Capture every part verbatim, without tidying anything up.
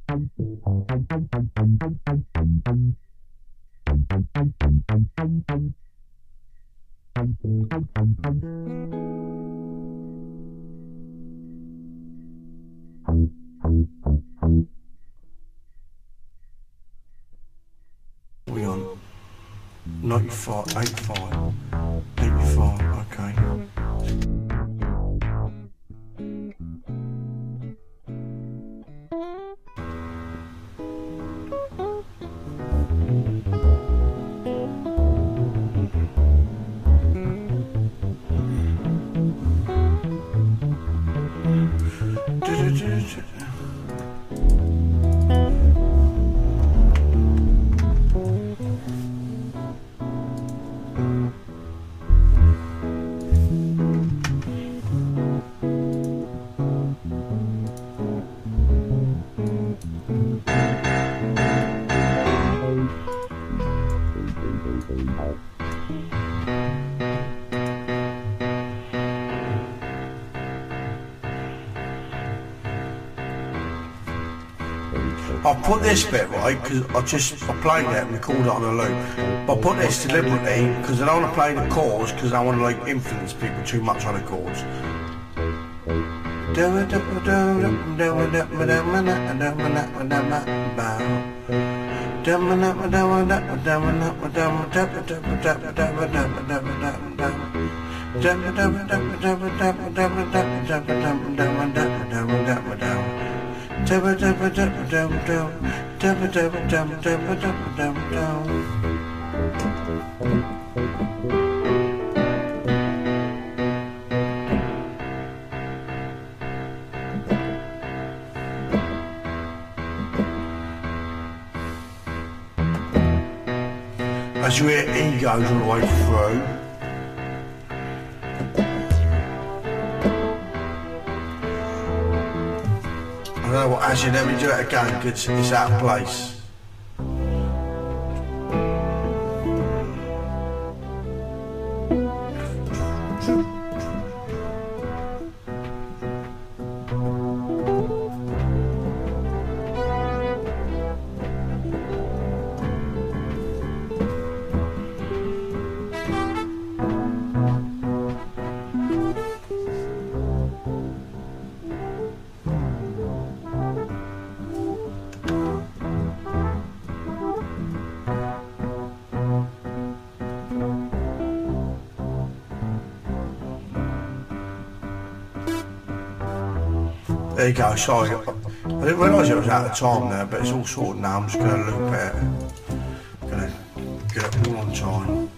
We on ninety-five, eighty-five, eighty-five, okay. I put this bit right because I just I played it and recorded it on a loop. But I put this deliberately because I don't want to play the chords because I want to like influence people too much on the chords. As you hear, E goes all the way through. I don't know what, actually, let me do it again because it's out of place. There you go, sorry. I didn't realise it was out of time there, but it's all sorted now. I'm just going to loop it. I'm going to get it all on time.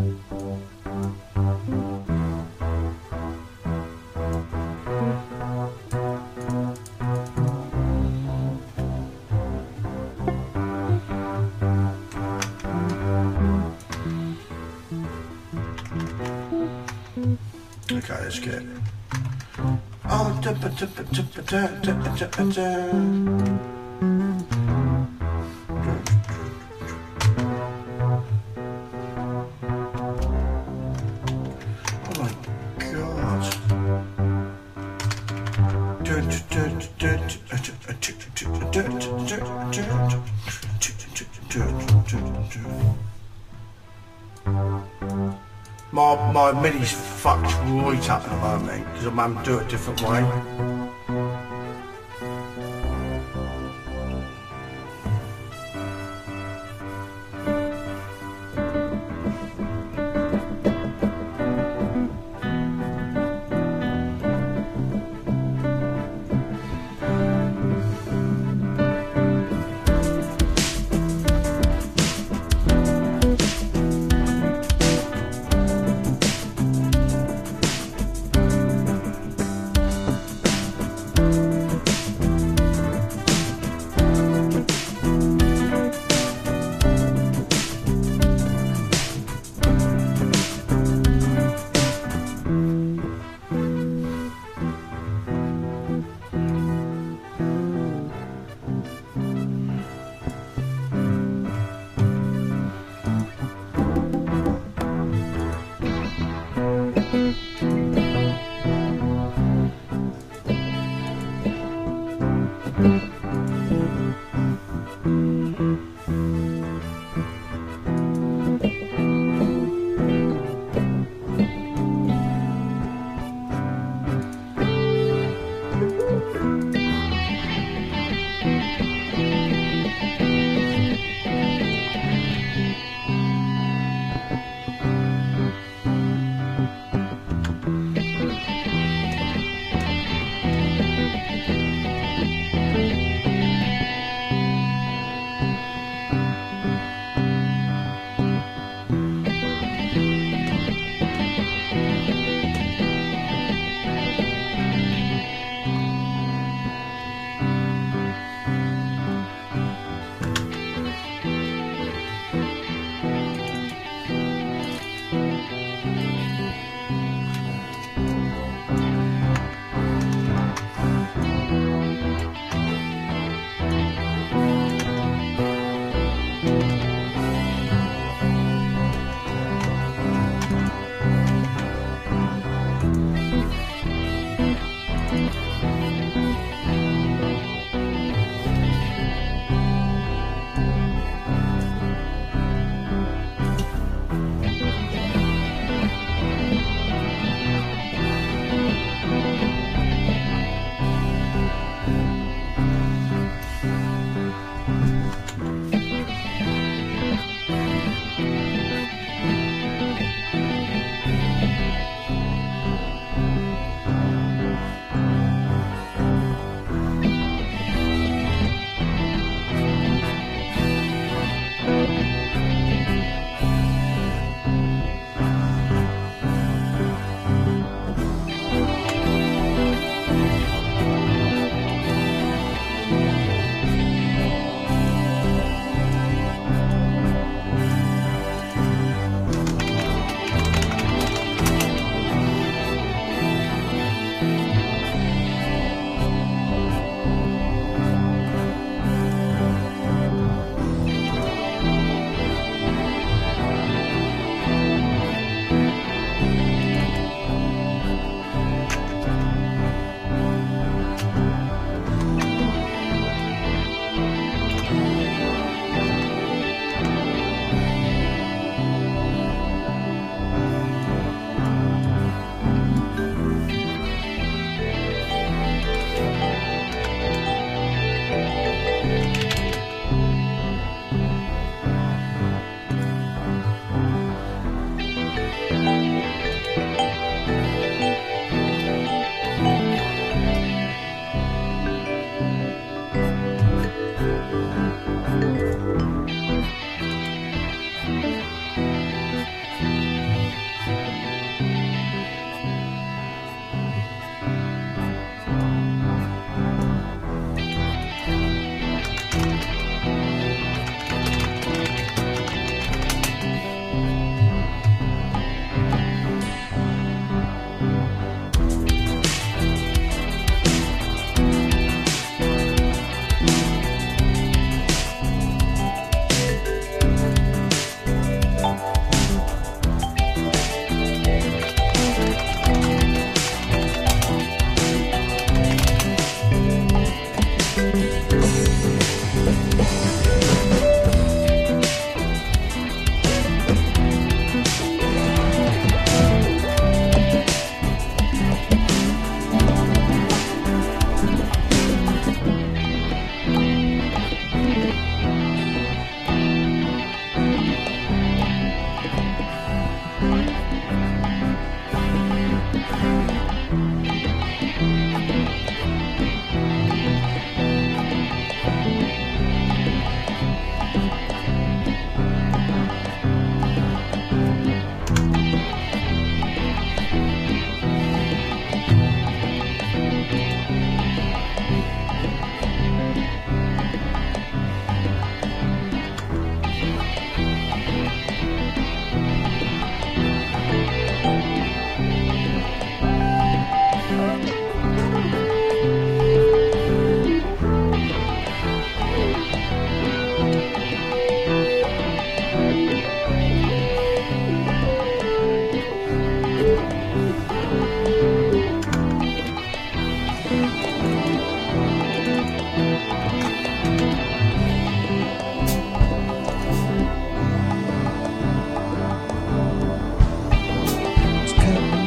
Okay, let's get it. Oh, da ba da ba da ba da da da da da. Oh my God. My, my MIDI's fucked right up at the moment because I'm having to do it a different way.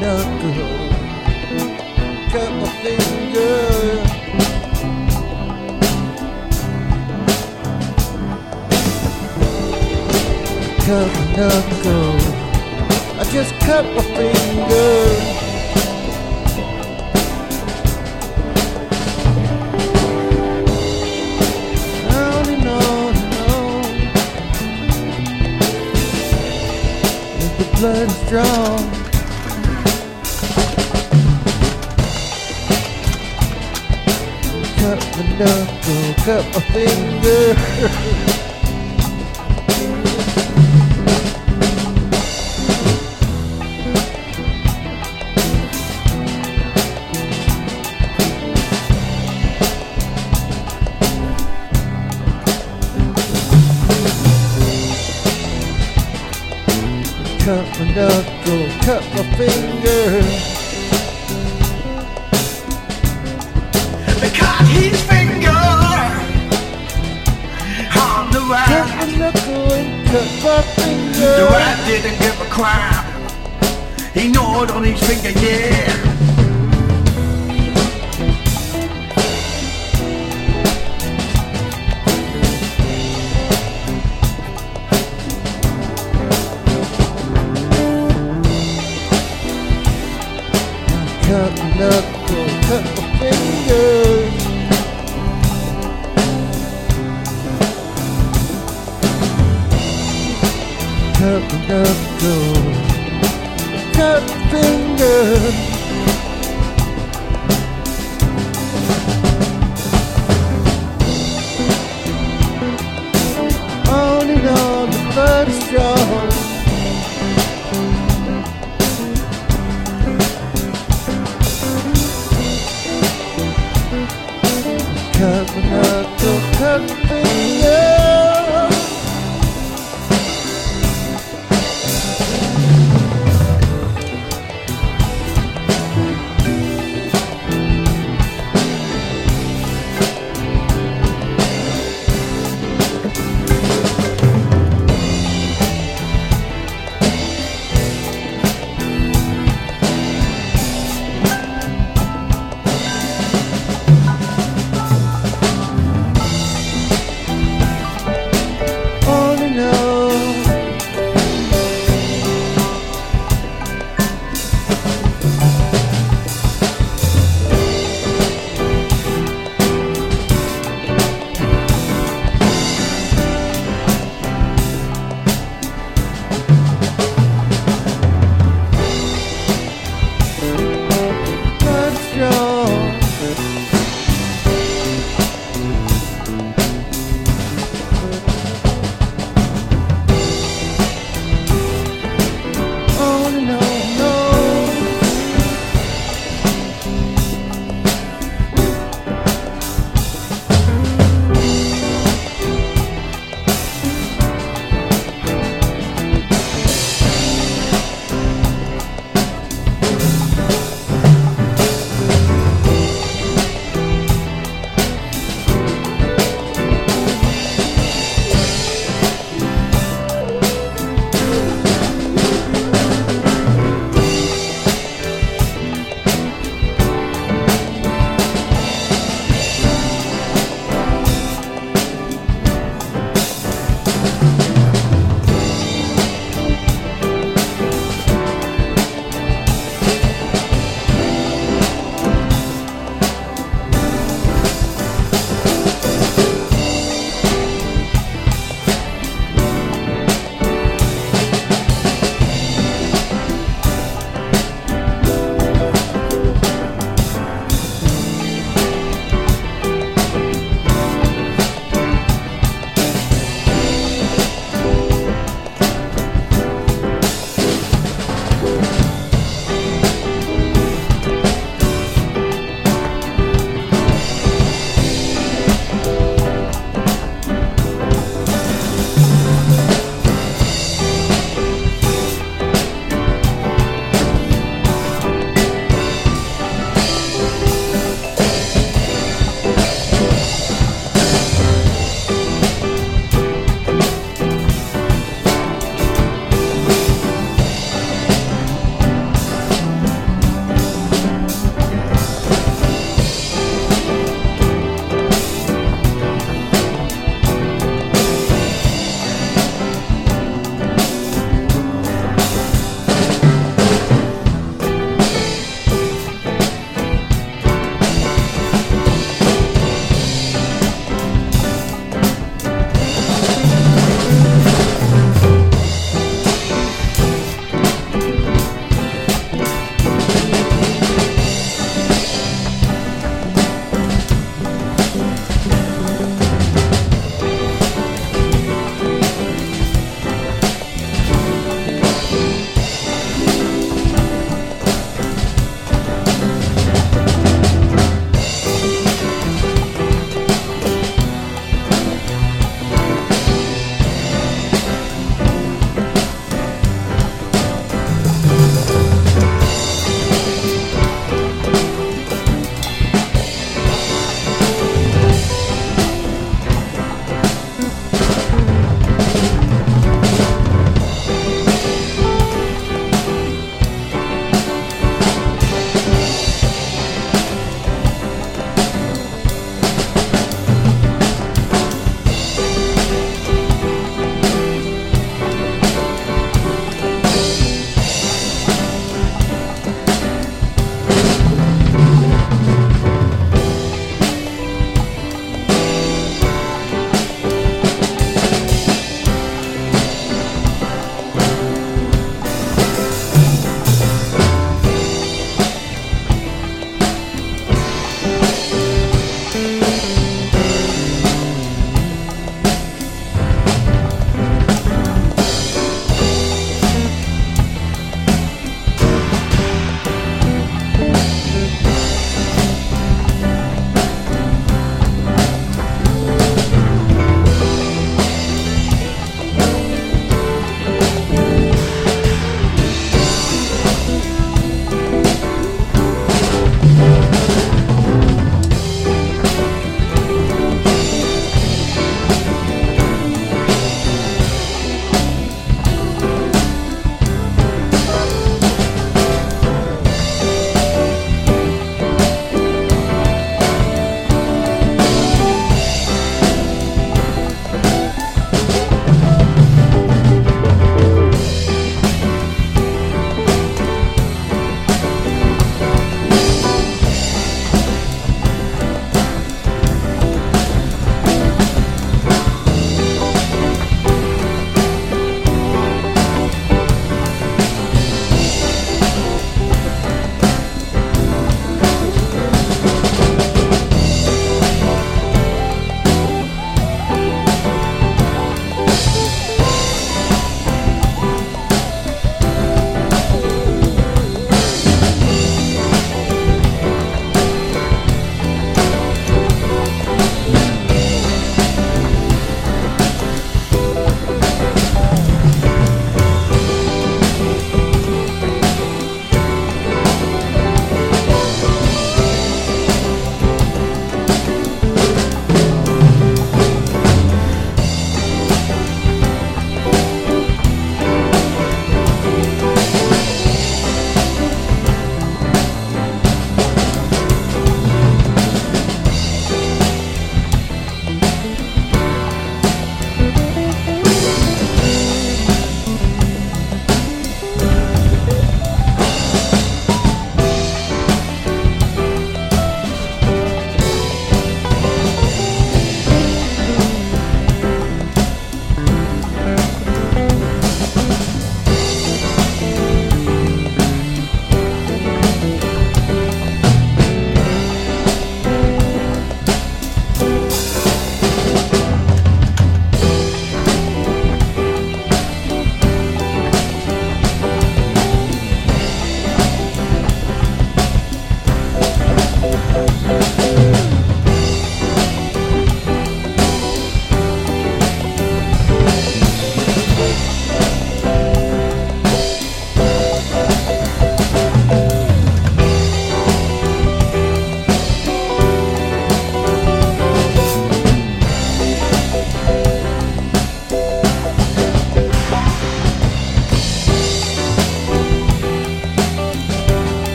knuckle, cut my finger. Cut my knuckle, I just cut my finger. On and on and on, as the blood is drawn. Cut my knuckle, cut my finger. Cut my knuckle, cut my finger. They cut his finger on the rat. Cut my knuckle and cut my finger. The rat didn't give a crap. He gnawed on his finger, yeah. Cut my knuckle, cut my finger. Cut my knuckle, cut my finger. On and on, the blood is drawn. Cut my knuckle, cut my finger.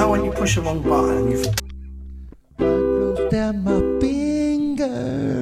know when you push the wrong button and you... Blows down my finger.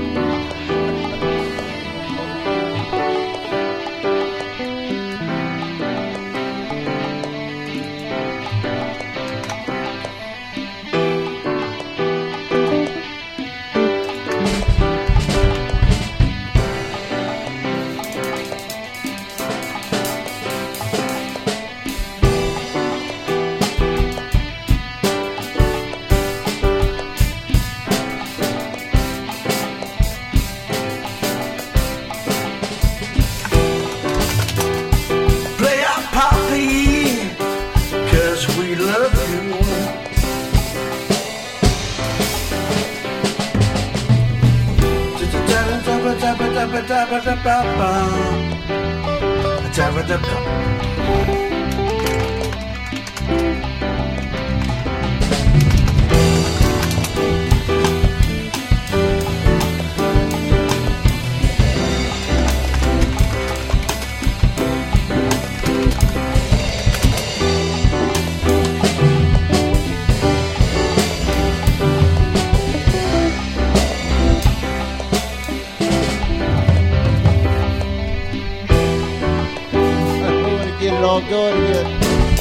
All going again.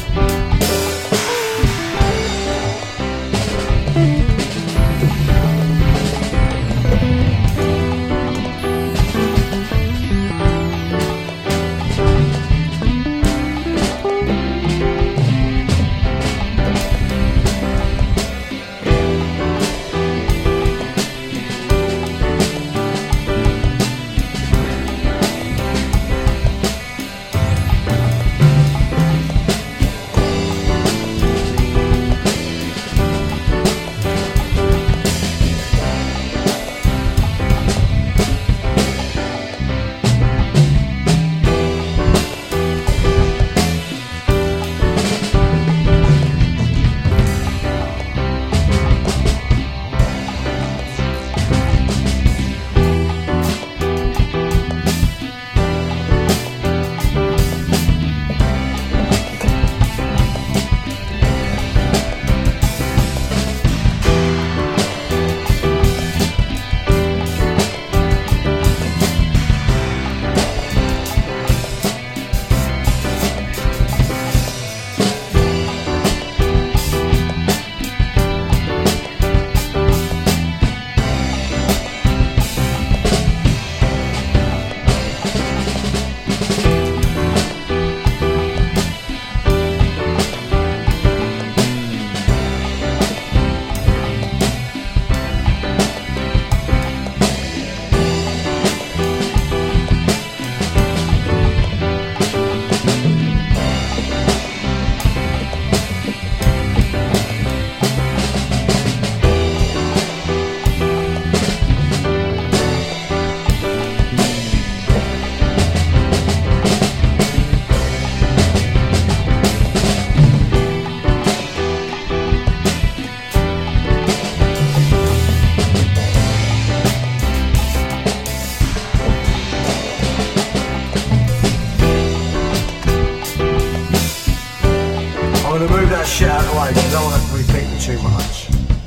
That shit out of the way, because I don't want to repeat it too much.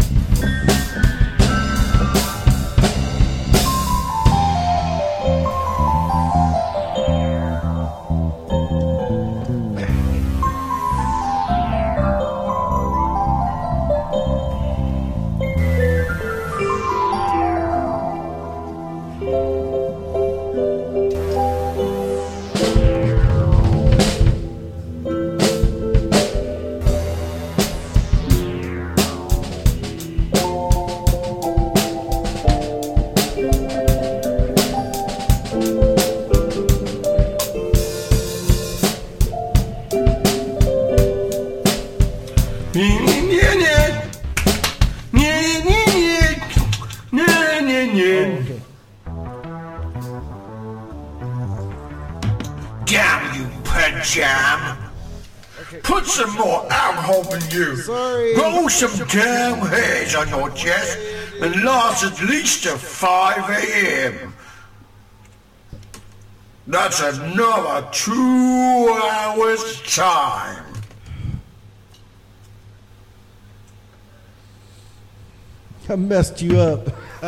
Damn you, Pet Jam! Put some more alcohol in you. Sorry. Roll some damn hairs on your chest and last at least till five a.m. That's another two hours time. I messed you up.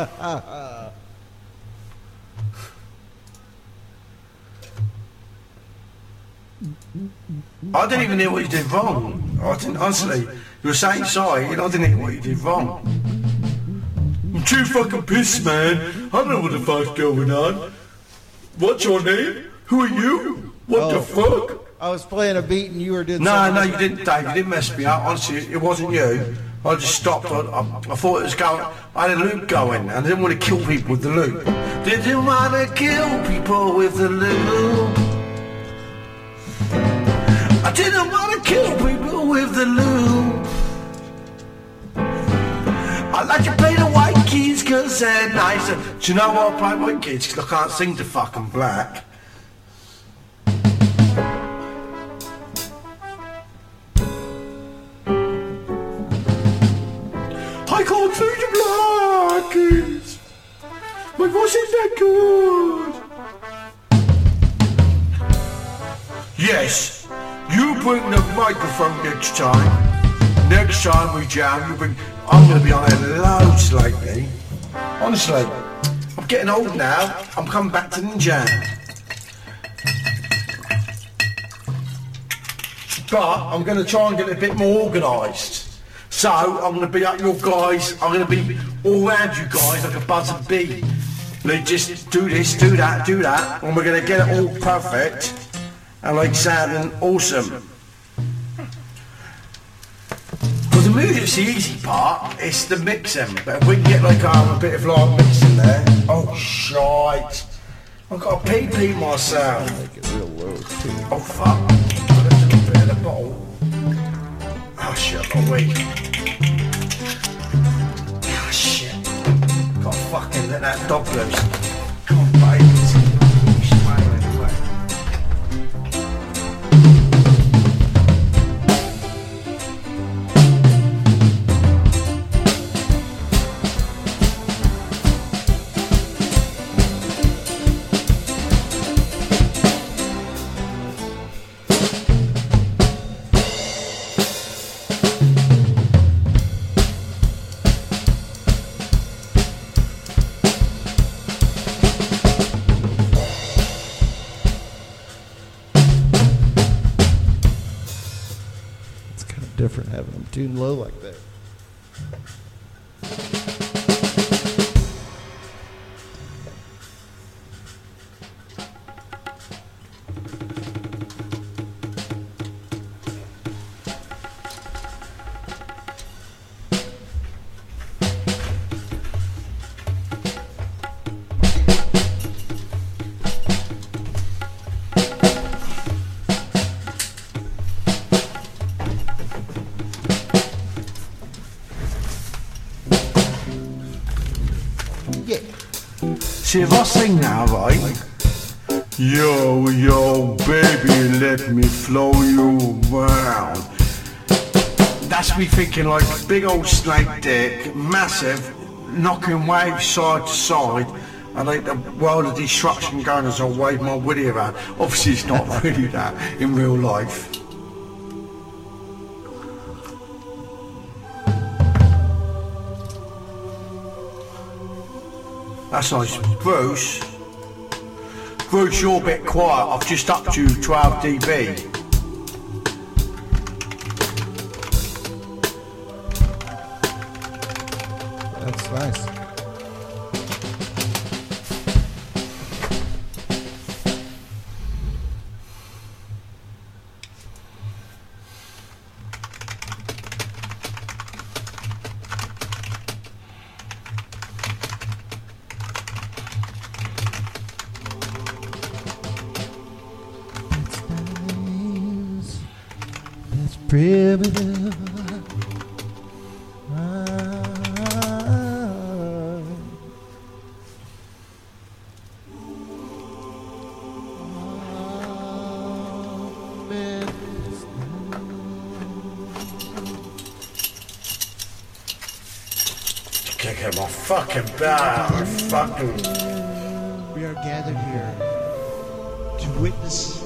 I didn't even hear what you did wrong. I didn't, honestly. You were saying sorry, and I didn't hear what you did wrong. I'm too fucking pissed, man. I don't know what the fuck's going on. What's your name? Who are you? What Oh. the fuck? I was playing a beat and you were doing No, something no, else. you didn't, Dave. You didn't mess me up. Honestly, it wasn't you. I just stopped. I, I, I thought it was going. I had a loop going, and I didn't want to kill people with the loop. Didn't want to kill people with the loop. I didn't want to kill people with the loop. I like to play the white keys cause they're nicer. Do you know why I play white keys? Cause I can't sing to fucking black. I can't sing to black keys. My voice is that good. Yes, you bring the microphone next time. Next time we jam, you bring... I'm going to be on there loads lately. Honestly, I'm getting old now. I'm coming back to the jam. But I'm going to try and get it a bit more organised. So I'm going to be up your guys. I'm going to be all around you guys like a buzzing bee. They just do this, do that, do that, and we're going to get it all perfect and like sounding awesome. Because the music's the easy part, it's the mixing. But if we can get like um, a bit of like mixing there. Oh shite! I've got a pee pee myself. Make it real low too. Oh fuck! I left a little bit of the bottle. Oh shit! I've got a wee. Oh shit! Got to fucking let that dog loose. Come on, baby. She's playing anyway. Different having them tuned low like that. See if I sing now, right? Yo, yo, baby, let me flow you around. That's me thinking like big old snake dick, massive, knocking waves side to side, and like the world of destruction going as I wave my willy around. Obviously it's not really that in real life. That's nice. Bruce, Bruce, you're a bit quiet. I've just upped you twelve D B. That's nice. That's primitive. Kicking my fucking bell, fucking. We are gathered here to witness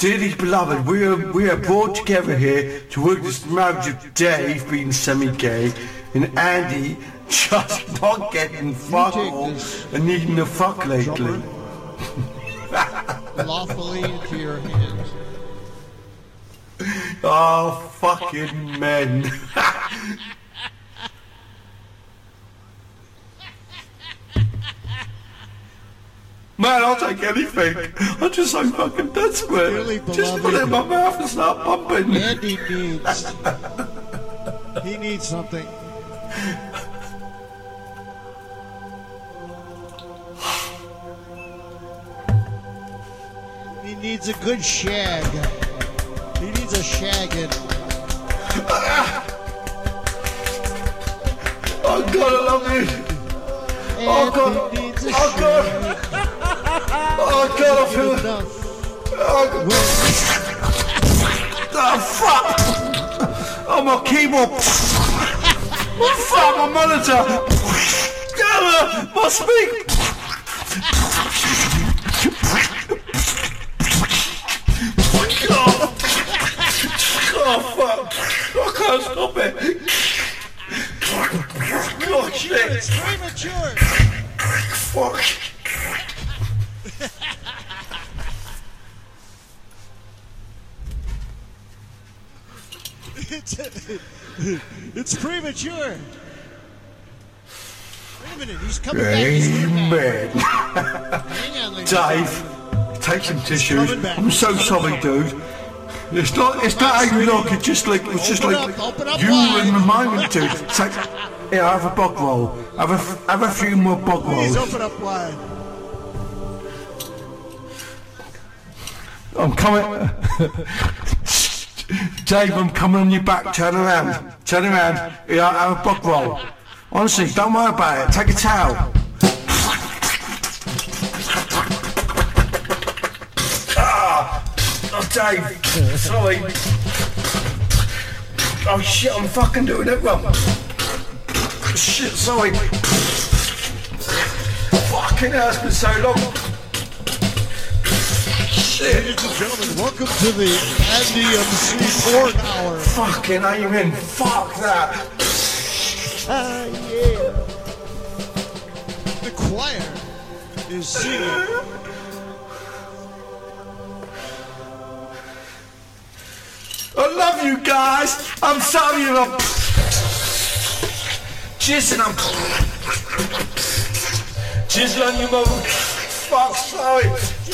Dearly beloved, we are we are brought together here to work this marriage of Dave being semi-gay and Andy just not getting fuck all and needing a fuck lately. Lawfully into your hands. Oh, fucking men. Man, I'll take anything. I'm just so fucking desperate. Dearly Just put it in my mouth and start pumping. Andy needs. He needs something. He needs a good shag. He needs a shagging. Oh God, I love you. Oh God. Andy needs a Oh God. shag. Oh God, I feel it. Enough. Oh, oh fuck. Oh, my keyboard. Oh fuck, my monitor. Oh, my speak. God. Oh fuck. I can't stop it. Oh shit. It's premature. Fuck. It's, it's premature. Wait a minute, he's coming back. He's coming back. Amen. Hang on, ladies. Dave, take some tissues. coming back. I'm so sorry, dude. It's not. It's not how you look. It's just like. It's just Open like up, open up you wide. in the moment, dude. It's like, yeah, have a bog roll. Have a have a few more bog Please rolls. open up wide. I'm coming. Dave, I'm coming on your back. Turn around. Turn around. Yeah, have a bog roll. Honestly, don't worry about it. Take a towel. Ah, oh, Dave. Sorry. Oh shit, I'm fucking doing it wrong. Shit, sorry. Fucking hell, it's been so long. Shit. Ladies and gentlemen, welcome to the Andy M C four hour. Fucking amen. Fuck that. Ah, yeah. The choir is singing. I love you guys. I'm sorry I'm jizzing. I'm jizzing on you, mother. Fuck, sorry.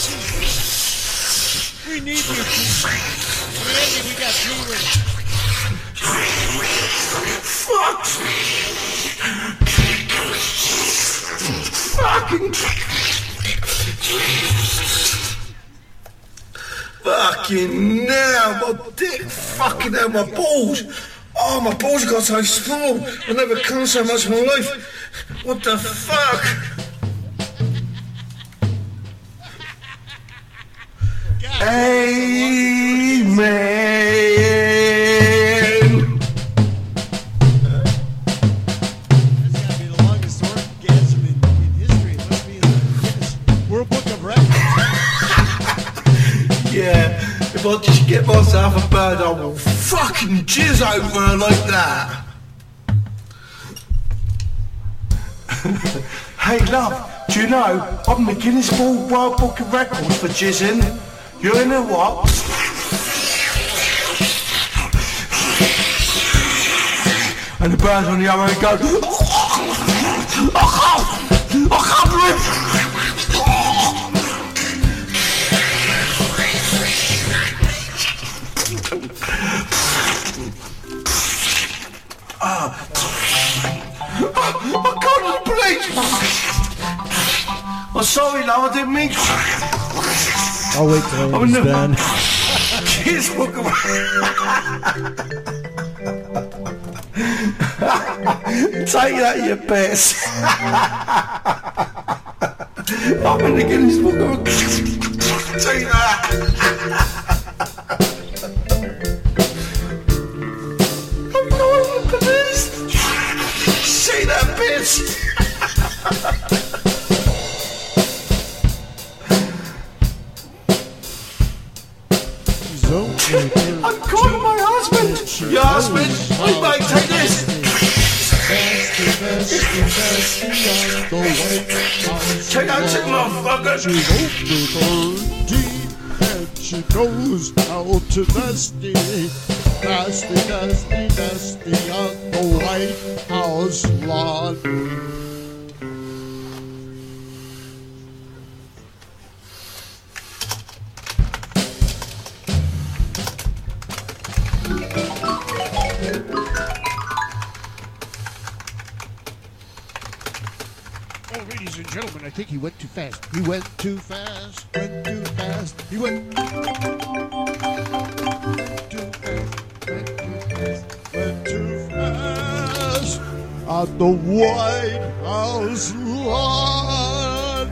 We need you. Andy, we got two rings. Fuck. Fucking. Fucking now, my dick. Fucking hell, my balls. Oh, my balls got so small. I've never come so much in my life. What the fuck? Amen. That's gotta be the longest orgasm in, in history. It must be in the Guinness World Book of Records. Yeah, if I just get myself a bird, I will fucking jizz over her like that. Hey, love, do you know I'm the Guinness World Book of Records for jizzing? You know what? And the birds on the other end go, I can't, I can't breathe. I can't breathe. I'm sorry, love, I didn't mean. I'll wait till I'm it's in the done. Kiss book of Take that, you bitch. I'm in the Guinness Book of Take that. I'm going to this. Say that, bitch. I'm calling my husband. Your husband? Wait, mate, take this. Check out, check motherfucker. She knows how to nasty, nasty, nasty, nasty on the White House lawn. Oh, ladies and gentlemen, I think he went too fast. He went too fast, went too fast. He went too fast, went too fast, went too fast on the White House lawn.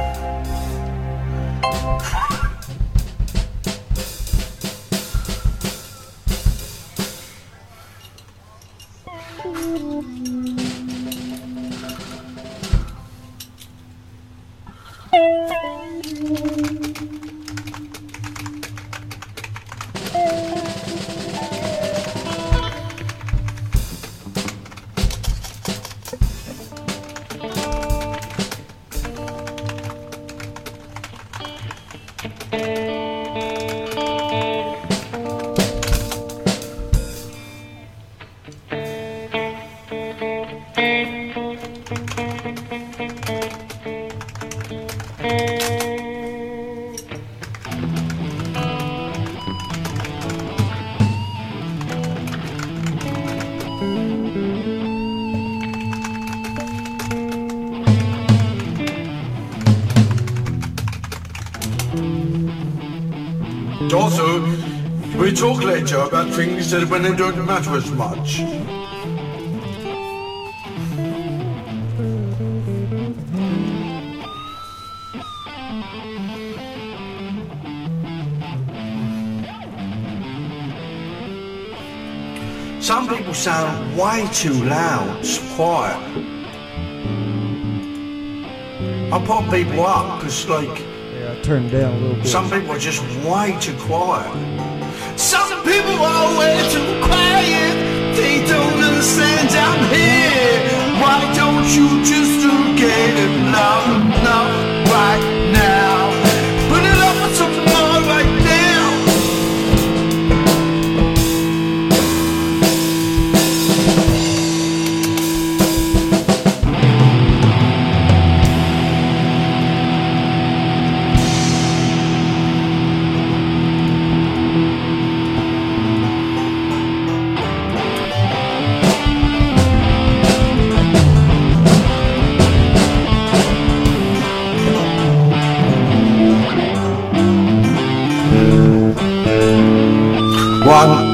Also, we talk later about things that when they don't matter as much. Some people sound way too loud, it's quiet. I pop people up because, like, Yeah, turn it down a little bit. some people are just way too quiet. Some people are way too quiet. They don't understand I'm here. Why don't you just get it loud enough right now? Put it up for some more right now. One.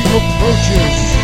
approaches.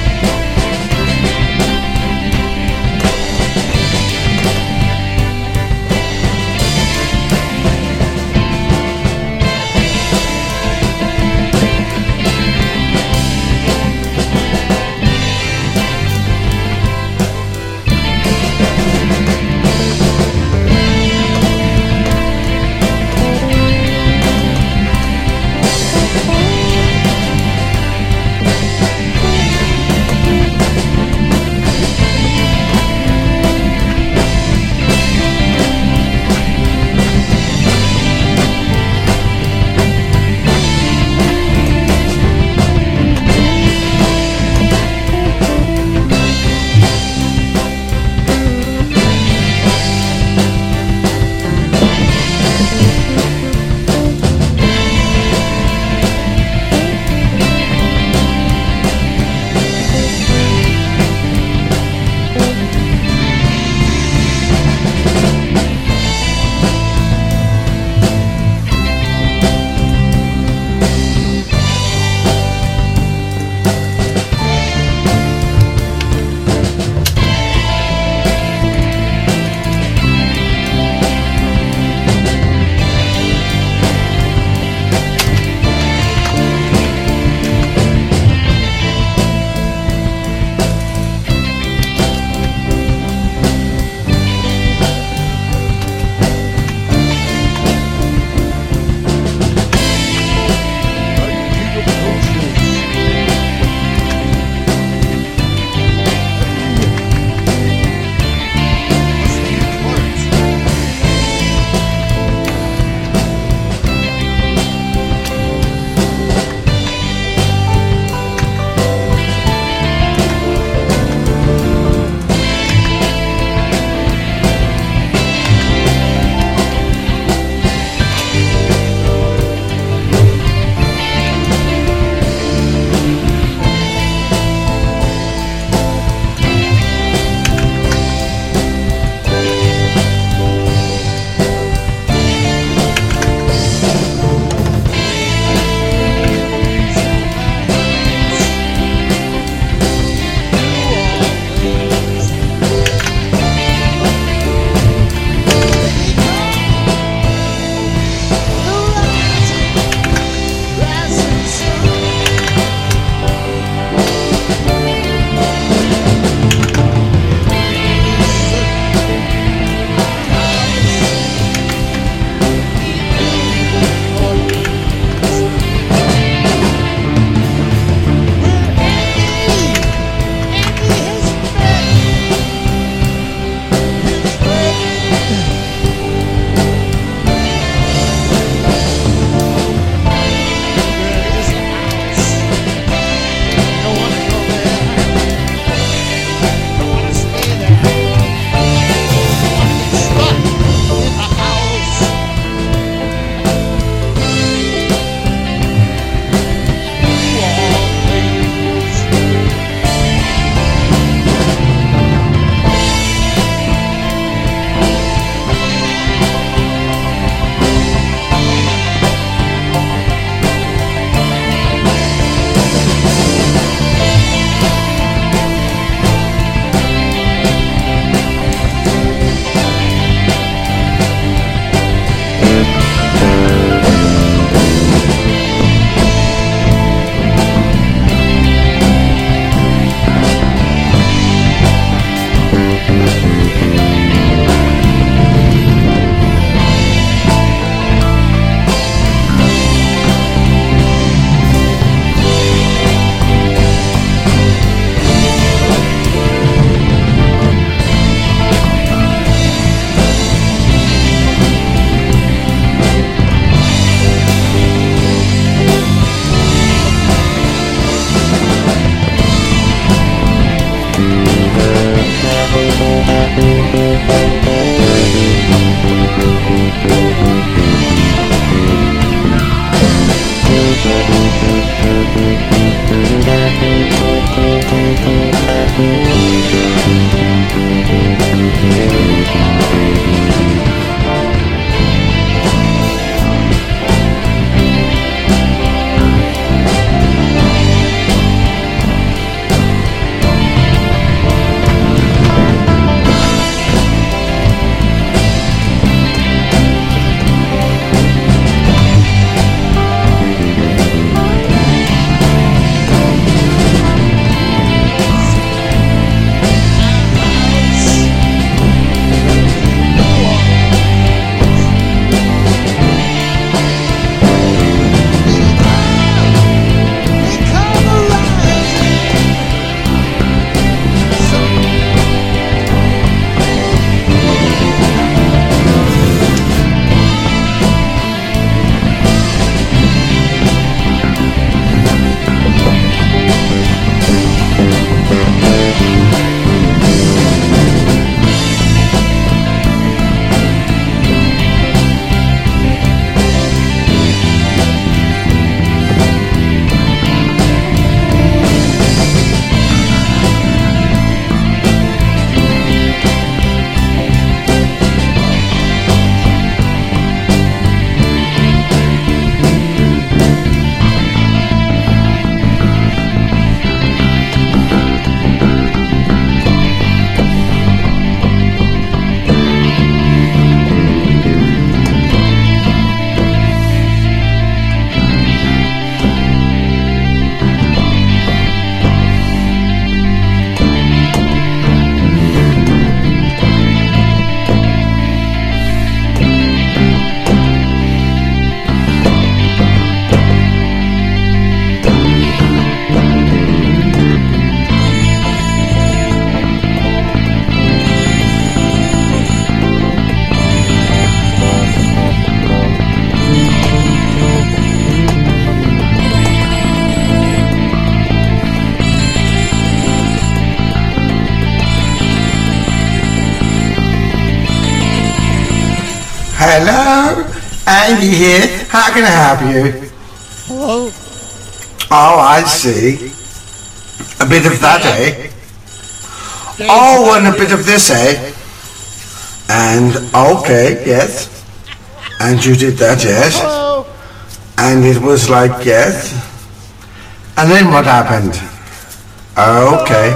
Andy here. How can I help you? Hello? Oh, I see. A bit of that, eh? Oh, and a bit of this, eh? And, okay, yes. And you did that, yes. Hello? And it was like, yes. And then what happened? Okay.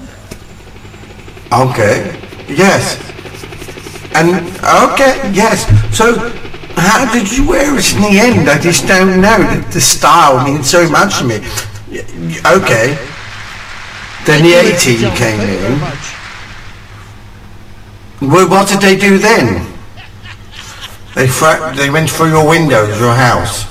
Okay. Yes. And, okay, yes. So, how did you wear it in the end? I just don't know. The, the style means so much to me. Y- y- Okay. Then the A-Team came Thank you very in. much. Well, what did they do then? They fra- they went through your windows of your house.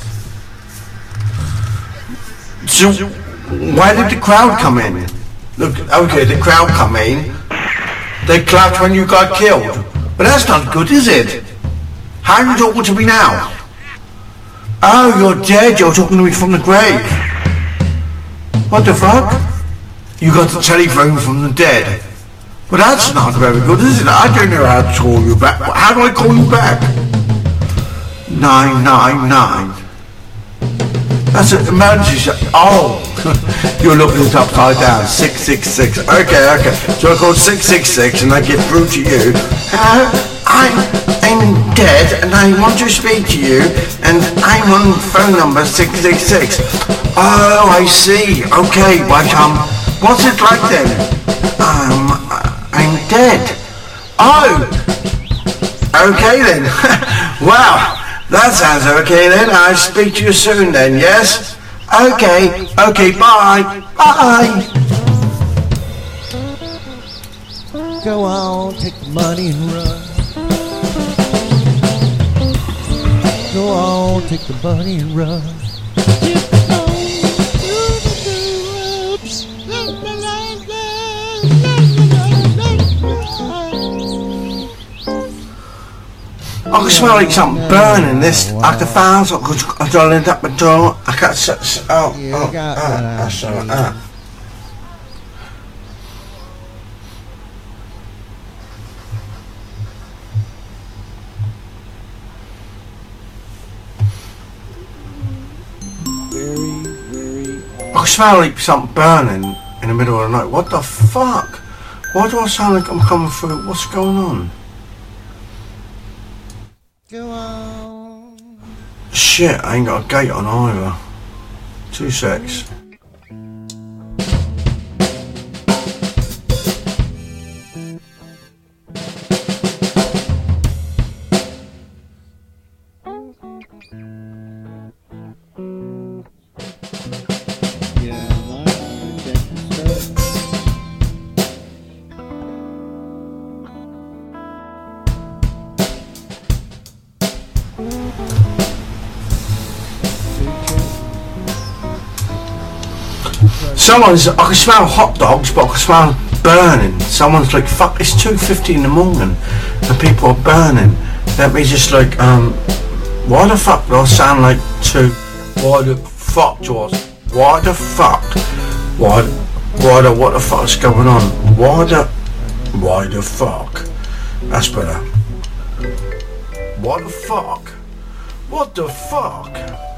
So, why did the crowd come in? Look, okay, the crowd come in. They clapped when you got killed. But that's not good, is it? How are you talking to me now? Oh, you're dead. You're talking to me from the grave. What the fuck? You got the telephone from the dead. But that's not very good, is it? I don't know how to call you back. How do I call you back? nine nine nine. That's an emergency. sh- Oh, you're looking it upside down. six six six. Okay, okay. So I called six six six and I get through to you. Hello, I'm, I'm dead and I want to speak to you. And I'm on phone number six six six. Oh, I see. Okay, but um, what's it like then? Um, I'm dead. Oh, okay then. Wow. That sounds okay then. I'll speak to you soon then, yes? Okay, okay, bye. Bye. Go on, take the money and run. Go on, take the money and run. I can smell like something burning this. I can find something. I don't end up the door. I can't s- s- oh, Yeah, oh, I got ah, one ah, out. sorry, ah. Very, very I can smell like something burning in the middle of the night. What the fuck? Why do I sound like I'm coming through? What's going on? Go on. Shit, I ain't got a gate on either. Two secs. Yeah, my check the Someone's, I can smell hot dogs, but I can smell burning. Someone's like, fuck, it's two fifty in the morning and people are burning. Let me just like, um, why the fuck do I sound like two? Why the fuck do I, why the fuck? Why, why the, what the fuck's going on? Why the, why the fuck? That's better. What the fuck? What the fuck?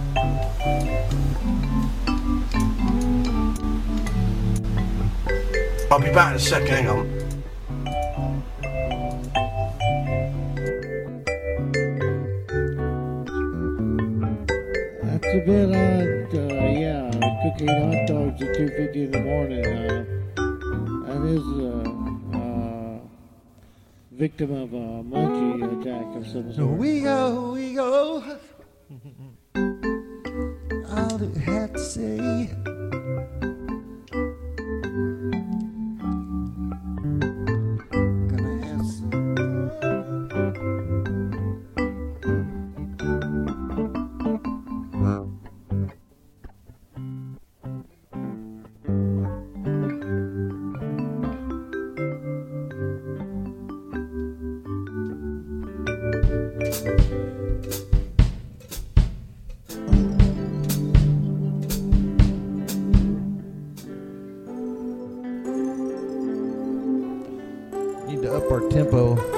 I'll be back in a second, hang on. That's a bit odd, uh, yeah, cooking hot dogs at two fifty in the morning. Uh, that is a uh, uh, victim of a monkey attack of some sort. We go, we go. All that I have to say. Gonna have some. Need to up our tempo.